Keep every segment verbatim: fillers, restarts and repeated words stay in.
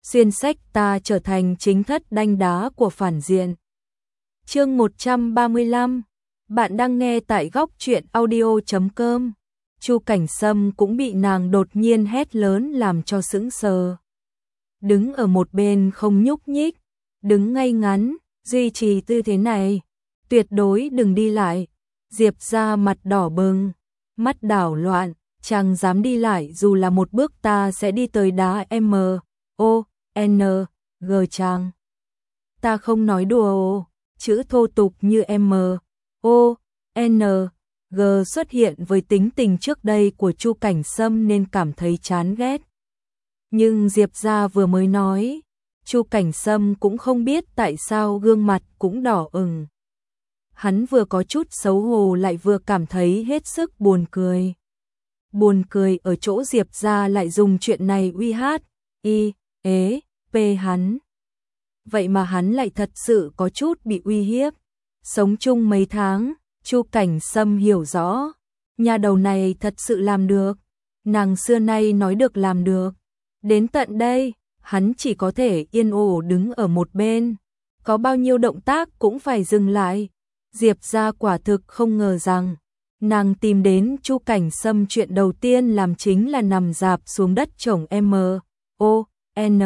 xuyên sách ta trở thành chính thất đanh đá của phản diện. Chương một trăm ba mươi lăm. Bạn đang nghe tại góc truyện audio chấm com. Chu Cảnh Sâm cũng bị nàng đột nhiên hét lớn làm cho sững sờ. Đứng ở một bên không nhúc nhích, đứng ngay ngắn, duy trì tư thế này, tuyệt đối đừng đi lại. Diệp ra mặt đỏ bừng, mắt đảo loạn, chẳng dám đi lại, dù là một bước ta sẽ đi tới đá M, O, N, G chàng. Ta không nói đùa, chữ thô tục như M, O, N, G xuất hiện với tính tình trước đây của Chu Cảnh Sâm nên cảm thấy chán ghét. Nhưng Diệp ra vừa mới nói, Chu Cảnh Sâm cũng không biết tại sao gương mặt cũng đỏ ửng. Hắn vừa có chút xấu hổ lại vừa cảm thấy hết sức buồn cười. Buồn cười ở chỗ Diệp ra lại dùng chuyện này uy hát, y, ế, p hắn. Vậy mà hắn lại thật sự có chút bị uy hiếp. Sống chung mấy tháng, Chu Cảnh Sâm hiểu rõ, nhà đầu này thật sự làm được. Nàng xưa nay nói được làm được. Đến tận đây, hắn chỉ có thể yên ổn đứng ở một bên. Có bao nhiêu động tác cũng phải dừng lại. Diệp ra quả thực không ngờ rằng, nàng tìm đến Chu Cảnh Sâm chuyện đầu tiên làm chính là nằm dạp xuống đất chổng M, O, N,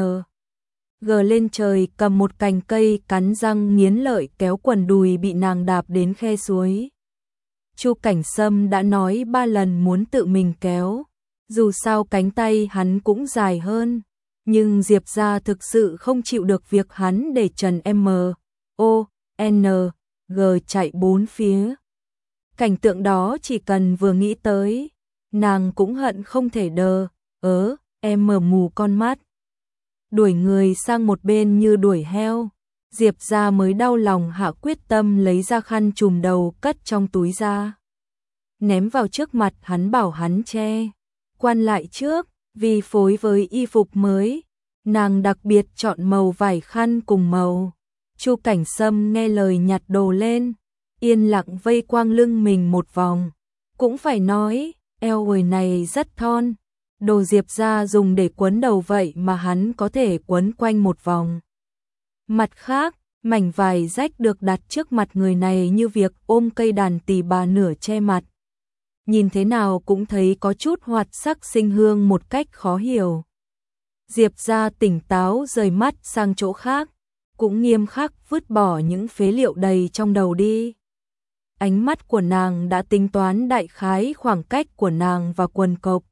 G lên trời, cầm một cành cây cắn răng nghiến lợi kéo quần đùi bị nàng đạp đến khe suối. Chu Cảnh Sâm đã nói ba lần muốn tự mình kéo, dù sao cánh tay hắn cũng dài hơn, nhưng Diệp ra thực sự không chịu được việc hắn để trần M, O, N, G chạy bốn phía. Cảnh tượng đó chỉ cần vừa nghĩ tới, nàng cũng hận không thể đờ, ớ, em mở mù con mắt. Đuổi người sang một bên như đuổi heo, Diệp ra mới đau lòng hạ quyết tâm lấy ra khăn trùm đầu cất trong túi ra. Ném vào trước mặt hắn bảo hắn che, quan lại trước, vì phối với y phục mới, nàng đặc biệt chọn màu vải khăn cùng màu. Chu Cảnh Sâm nghe lời nhặt đồ lên, yên lặng vây quanh lưng mình một vòng. Cũng phải nói, eo người này rất thon, đồ Diệp ra dùng để quấn đầu vậy mà hắn có thể quấn quanh một vòng. Mặt khác, mảnh vải rách được đặt trước mặt người này như việc ôm cây đàn tỳ bà nửa che mặt. Nhìn thế nào cũng thấy có chút hoạt sắc sinh hương một cách khó hiểu. Diệp ra tỉnh táo rời mắt sang chỗ khác, cũng nghiêm khắc vứt bỏ những phế liệu đầy trong đầu đi. Ánh mắt của nàng đã tính toán đại khái khoảng cách của nàng và quần cộc.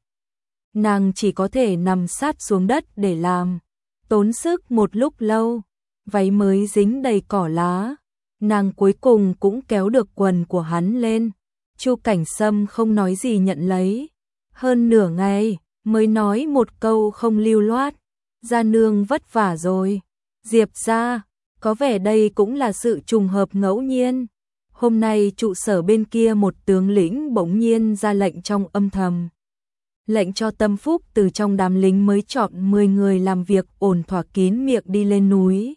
Nàng chỉ có thể nằm sát xuống đất để làm, tốn sức một lúc lâu, váy mới dính đầy cỏ lá. Nàng cuối cùng cũng kéo được quần của hắn lên. Chu Cảnh Sâm không nói gì nhận lấy. Hơn nửa ngày mới nói một câu không lưu loát, gia nương vất vả rồi. Diệp ra, có vẻ đây cũng là sự trùng hợp ngẫu nhiên. Hôm nay trụ sở bên kia một tướng lĩnh bỗng nhiên ra lệnh trong âm thầm. Lệnh cho Tâm Phúc từ trong đám lính mới chọn mười người làm việc ổn thỏa kín miệng đi lên núi.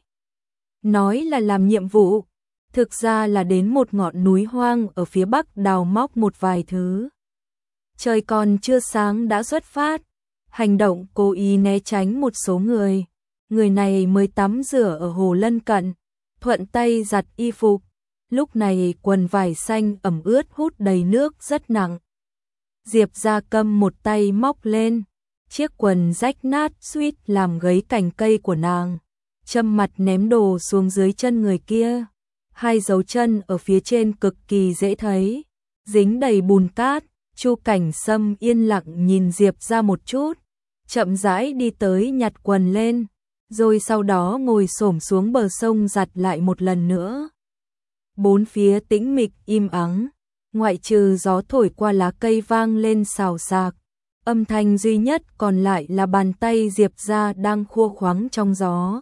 Nói là làm nhiệm vụ, thực ra là đến một ngọn núi hoang ở phía bắc đào móc một vài thứ. Trời còn chưa sáng đã xuất phát, hành động cố ý né tránh một số người. Người này mới tắm rửa ở hồ lân cận, thuận tay giặt y phục. Lúc này quần vải xanh ẩm ướt hút đầy nước rất nặng. Diệp ra cầm một tay móc lên, chiếc quần rách nát suýt làm gãy cành cây của nàng. Châm mặt ném đồ xuống dưới chân người kia. Hai dấu chân ở phía trên cực kỳ dễ thấy, dính đầy bùn cát. Chu Cảnh Sâm yên lặng nhìn Diệp ra một chút, chậm rãi đi tới nhặt quần lên, rồi sau đó ngồi xổm xuống bờ sông giặt lại một lần nữa. Bốn phía tĩnh mịch im ắng, ngoại trừ gió thổi qua lá cây vang lên xào xạc, âm thanh duy nhất còn lại là bàn tay Diệp ra đang khua khoắng trong gió.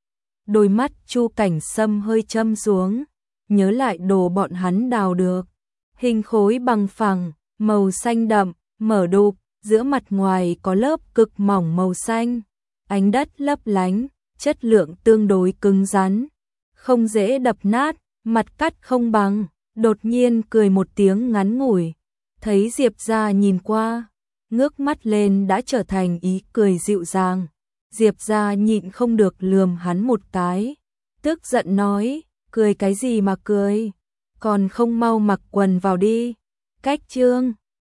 Đôi mắt Chu Cảnh Sâm hơi châm xuống, nhớ lại đồ bọn hắn đào được. Hình khối bằng phẳng, màu xanh đậm, mở đục, giữa mặt ngoài có lớp cực mỏng màu xanh. Ánh đất lấp lánh, chất lượng tương đối cứng rắn, không dễ đập nát, mặt cắt không bằng. Đột nhiên cười một tiếng ngắn ngủi, thấy Diệp ra nhìn qua, ngước mắt lên đã trở thành ý cười dịu dàng. Diệp Gia nhịn không được lườm hắn một cái, tức giận nói, cười cái gì mà cười, còn không mau mặc quần vào đi. Cách chương